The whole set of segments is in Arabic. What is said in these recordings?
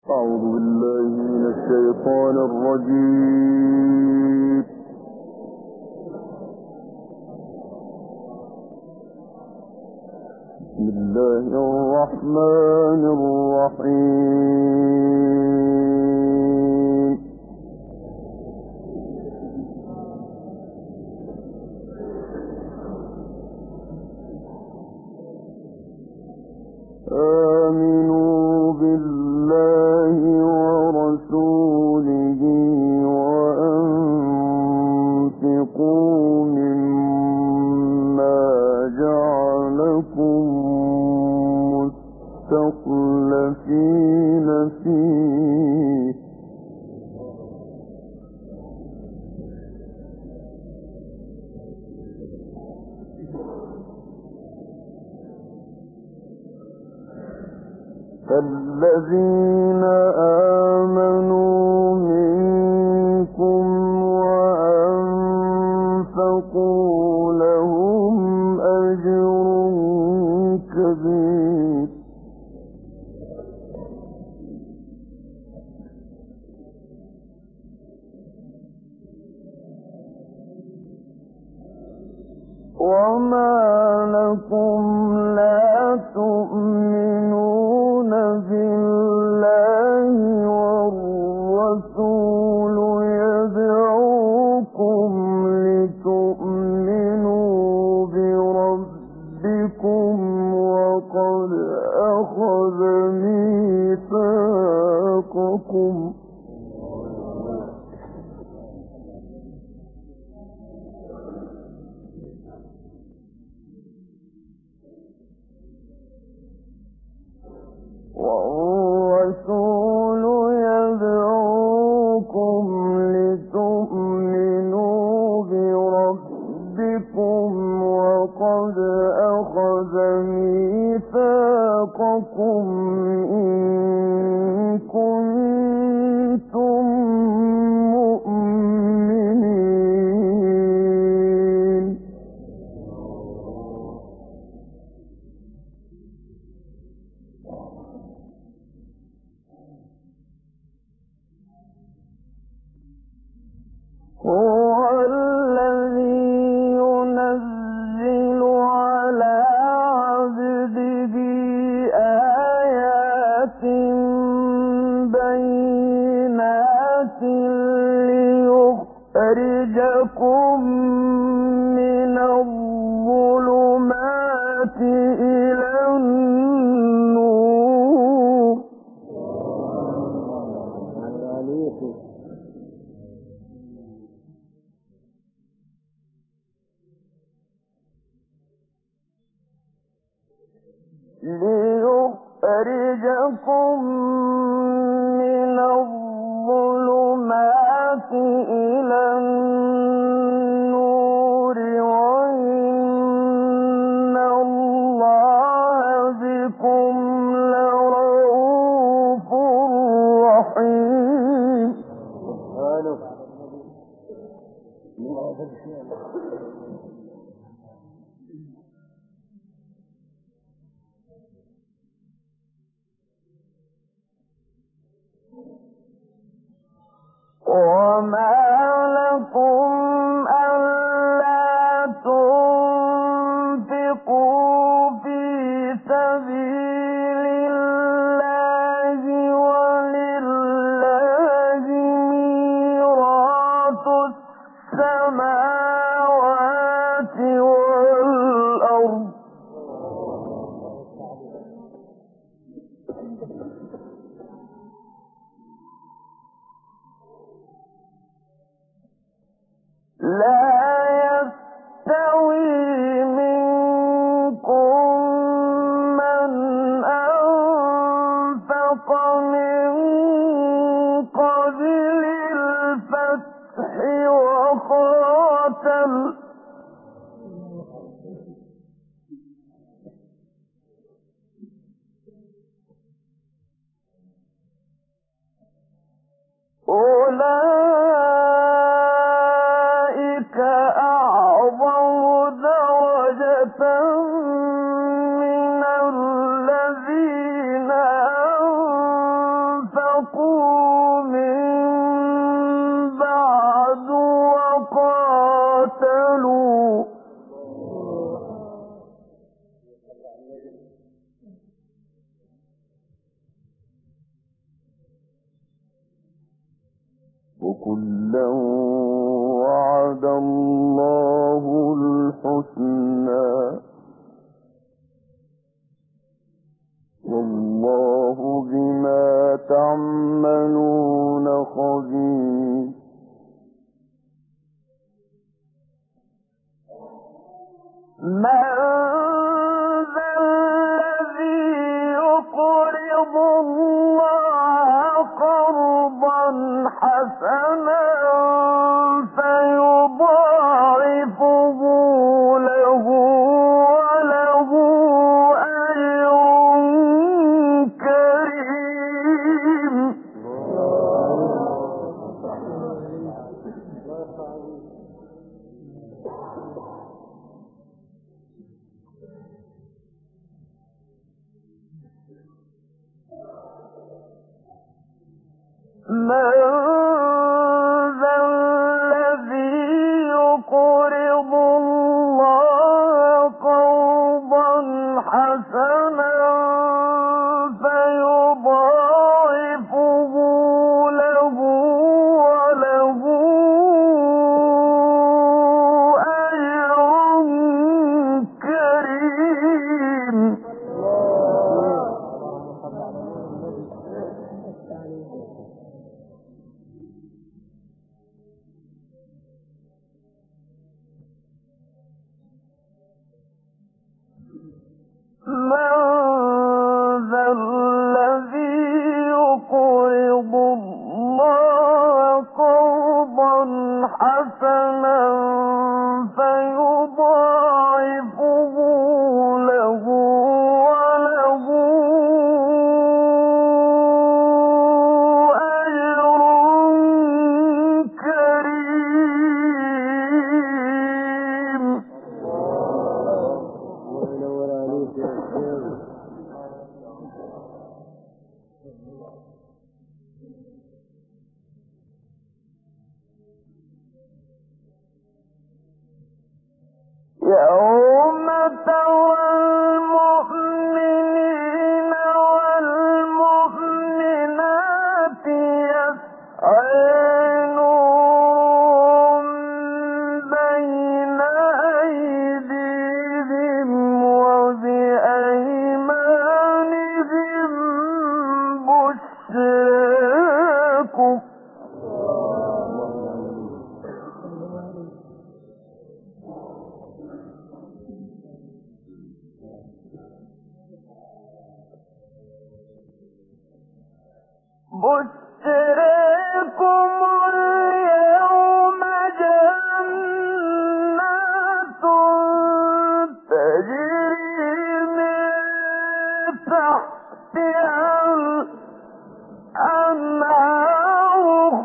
أعوذ بالله من الشيطان الرجيم. بسم الله الرحمن الرحيم. آمنوا بالله ورسوله وأنفقوا مما جعلكم مستخلفين فيه فالذين آمنوا منكم وأنفقوا لهم أجر كبير وما لكم لا تؤمنون بالله والرسول يدعوكم لتؤمنوا بربكم وقد أخذ ميثاقكم والرسول يدعوكم لتؤمنوا بربكم وقد أخذ ميثاقكم إن كنتم مؤمنين هو الذي ينزل على عبده آيات بينات ليخرجكم من الظلمات إلى النور ليخرجكم من الظلمات إلى النور وإن الله بكم لرءوف رحيم وما لكم ألا تنفقوا في سبيل الله ولله ميراث السماوات والأرض وكلا وعد الله الحسنى والله بما تعملون خبير من ذا الذي يقرض الله قرضا حسنا فيضاعفه له وله أجر كريم من ذا الذي يقرض الله قرضا حسنا فيضاعفه له وله أجر كريم من ذا الذي يقرض الله قرضا حسنا فيضاعفه له وله أجر كريم يوم ترى المؤمنين والمؤمنات يسعى نورهم بين أيديهم وبأيمانهم بشراكم اليوم جنات تجري من تحتها الأنهار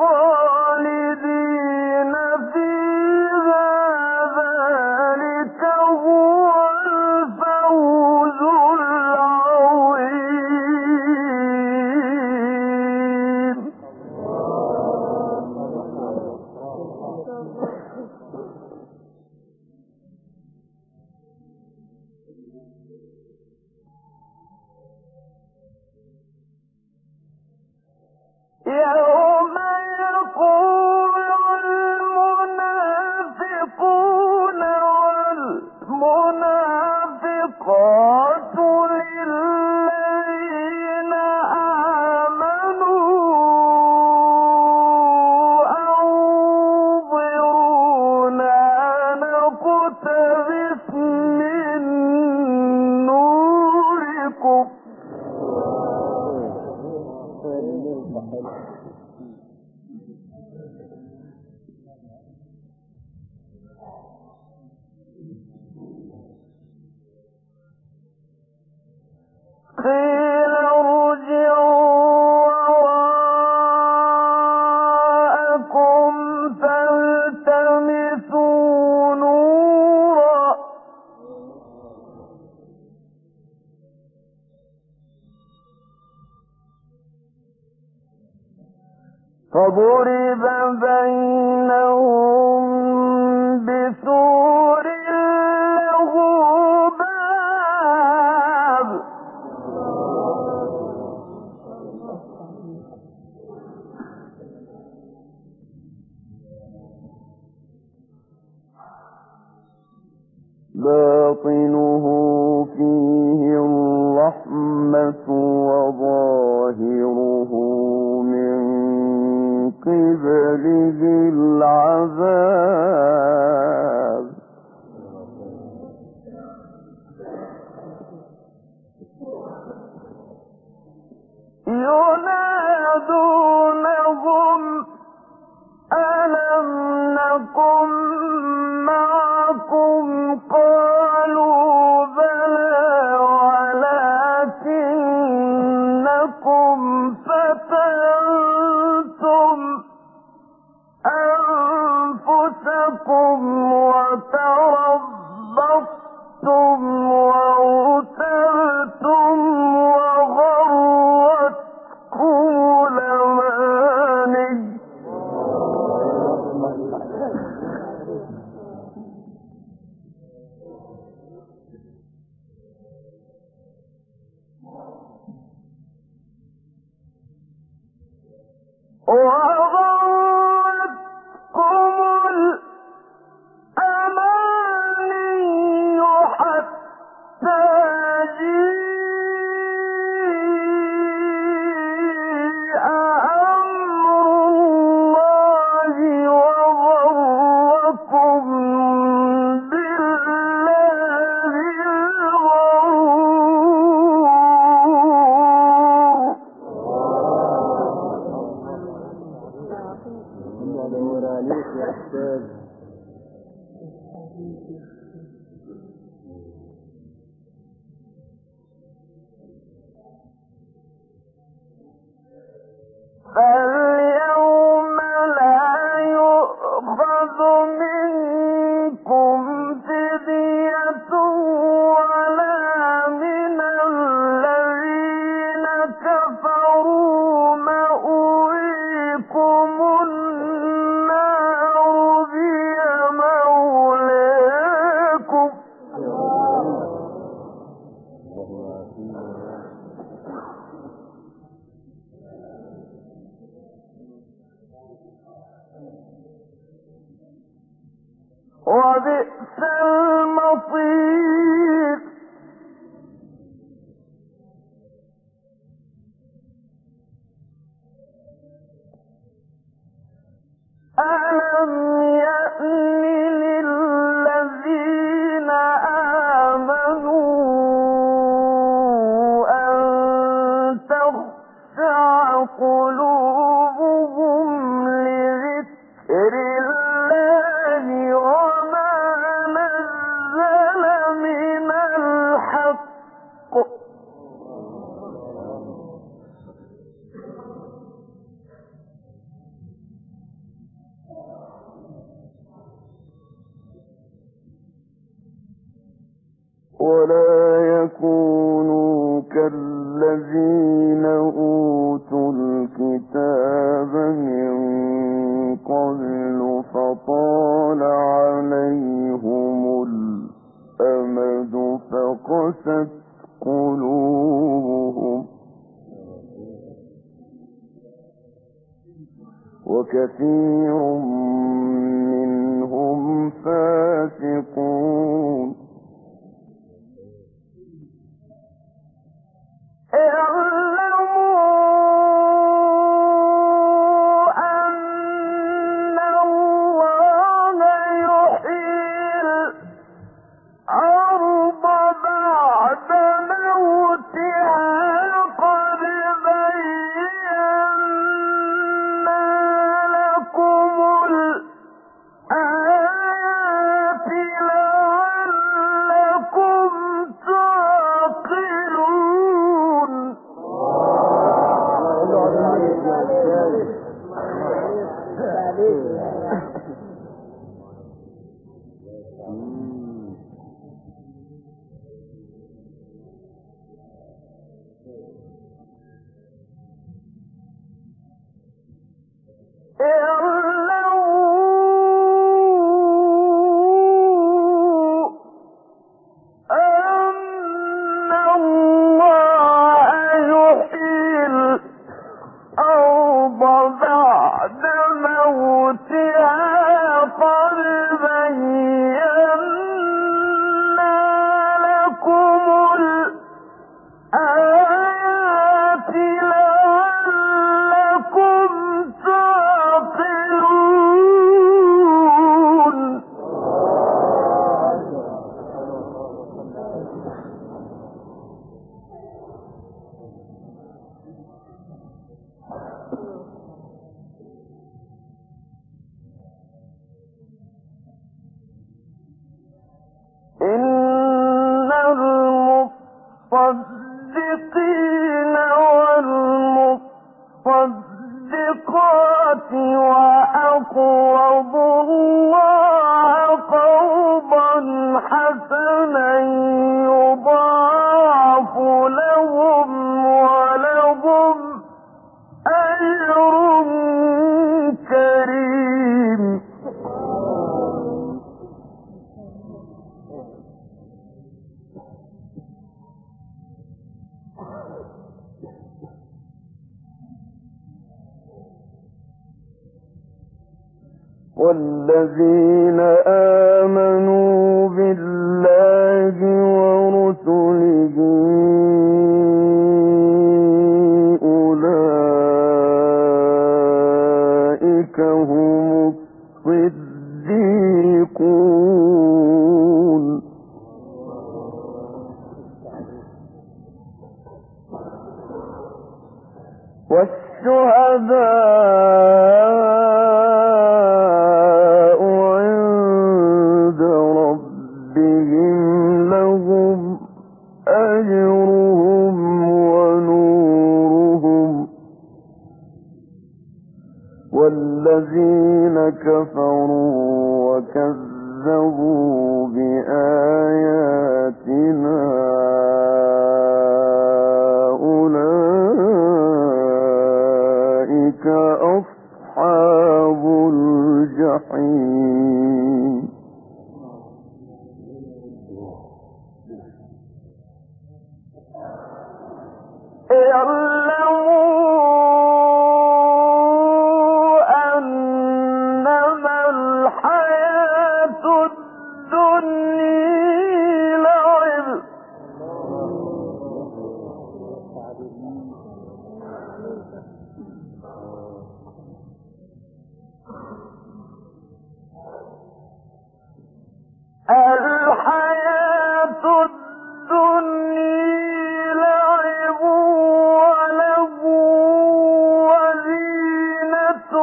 خالدين فيها ذلك هو الفوز العظيم يوم يقول المنافقون والمنافقات للذين آمنوا أنظرونا نقتبس من نوركم قيل ارجعوا وراءكم فالتمسوا نورا فضرب بينهم بسور له باب قبله العذاب ينادونهم ألم نكن معكم قالوا بلى ولكنكم فتنتم أنفسكم وتربصتم وارتبتم وغرتكم الأماني وغرتكم الأماني حتى جاء أمر الله وغركم بالله الغرور. فاليوم لا يؤخذ منكم فدية ولا من الذين كفروا مأويكم النار هي مولاكم وبئس المصير. ألم يأن للذين آمنوا أن تخشع قلوبهم لذكر الله وما نزل من الحق ولا يكونوا كالذين أوتوا الكتاب من قبل فطال عليهم الأمد فقست قلوبهم وكثير منهم فاسقون. الصادقات وأقرضوا الله قرضا حسنا يضاعف لهم ولهم أجر كريم. والذين آمنوا بالله ورسله أولئك هم الصديقون والشهداء عند ربهم لهم أجرهم ونورهم والذين كفروا وكذبوا بآياتنا أولئك أصحاب الجحيم. اعلموا أنما الحياة الدنيا لعب الحياة الدنيا لعب وله وزينة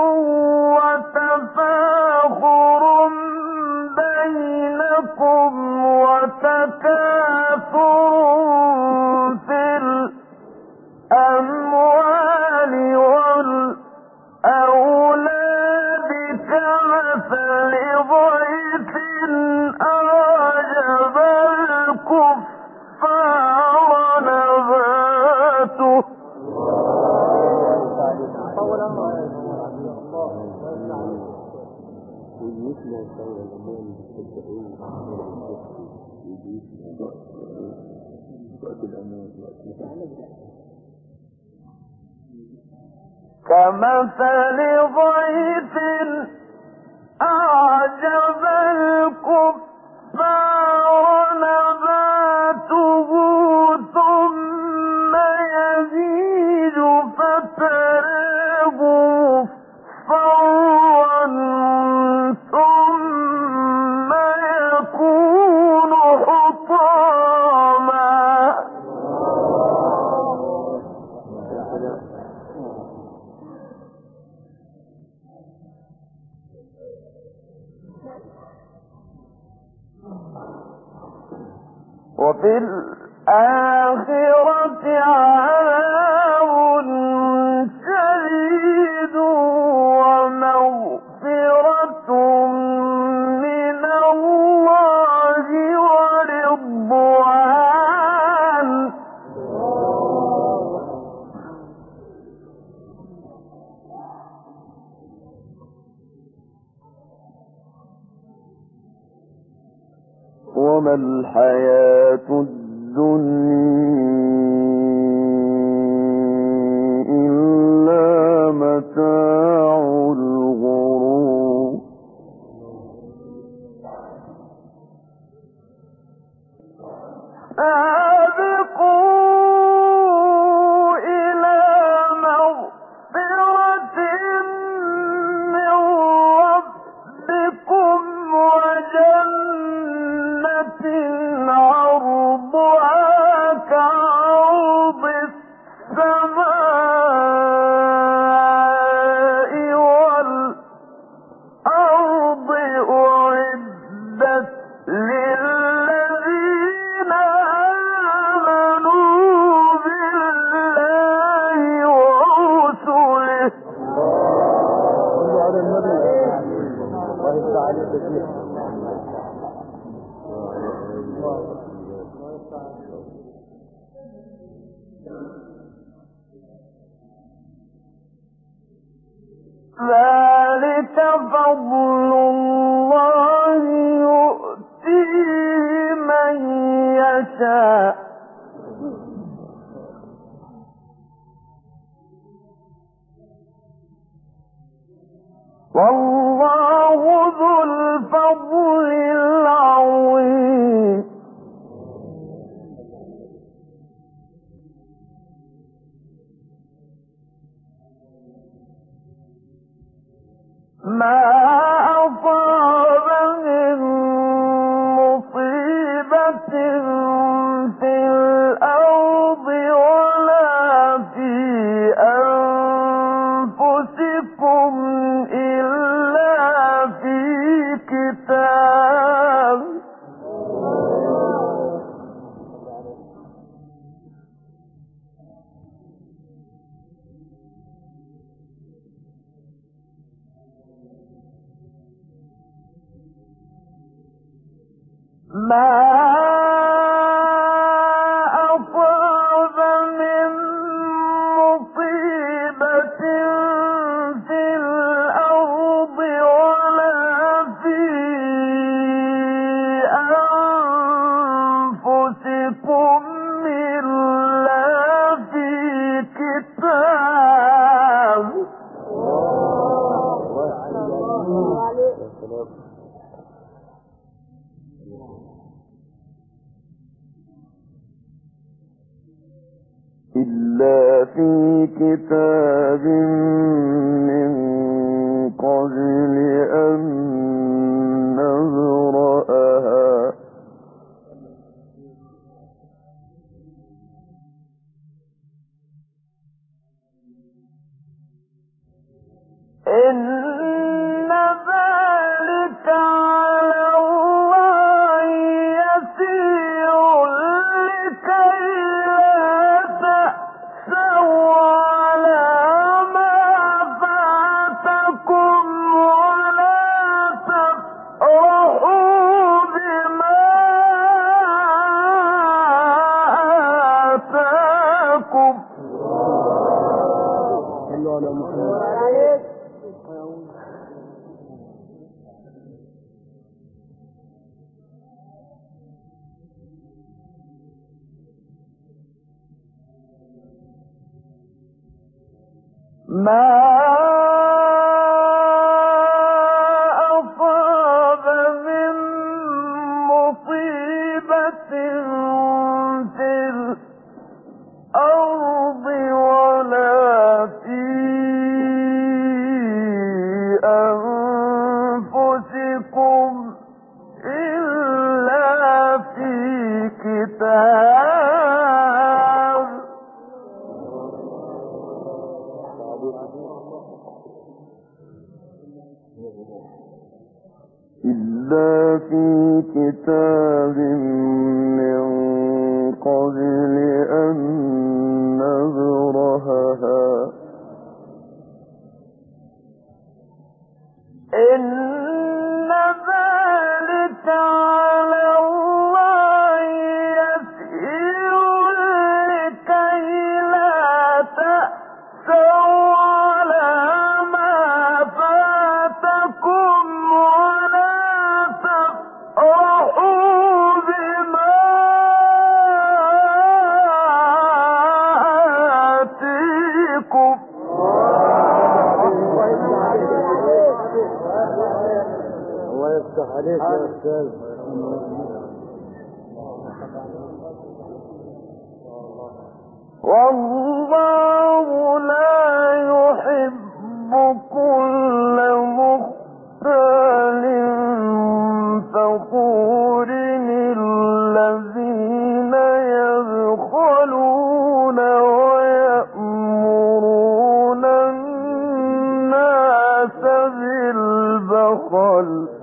وتفاخر بينكم وتكاثر في الأموال والأولاد كمثل غيث أعجب الكفار نباته كمثل غيث أعجب الكفار نباته ثم يهيج فتراه مصفرا ثم يكون حطاما وفي الآخرة عذاب شديد ومغفرة من الله ورضوان وما الحياة الدنيا إلا متاع الغرور سابقوا إلى مغفرة من ربكم وجنة عرضها كعرض ذلك فضل الله يؤتيه من يشاء والله ذو الفضل العظيم ما أصاب من مصيبة في الأرض ولا في أنفسكم إلا في كتاب ما أصاب من مصيبة في الأرض ولا في أنفسكم إلا في كتاب إلا في كتاب من قبل أن نبرأها إن ذلك على الله يسير لكي لا تأسوا على ما فاتكم ولا تفرحوا بما آتاكم ما أصاب من مصيبة في الأرض ولا في أنفسكم إلا في كتاب إلا في كتاب من قبل أن نبرهها إن ذلك على الله يسير لكي لا تأسوا على ما فاتكم ولا تفرحوا بما آتيكم الله يفتح عليك يا أستاذ. والله لا يحب كل مختال فخور الذين يبخلون ويأمرون الناس بالبخل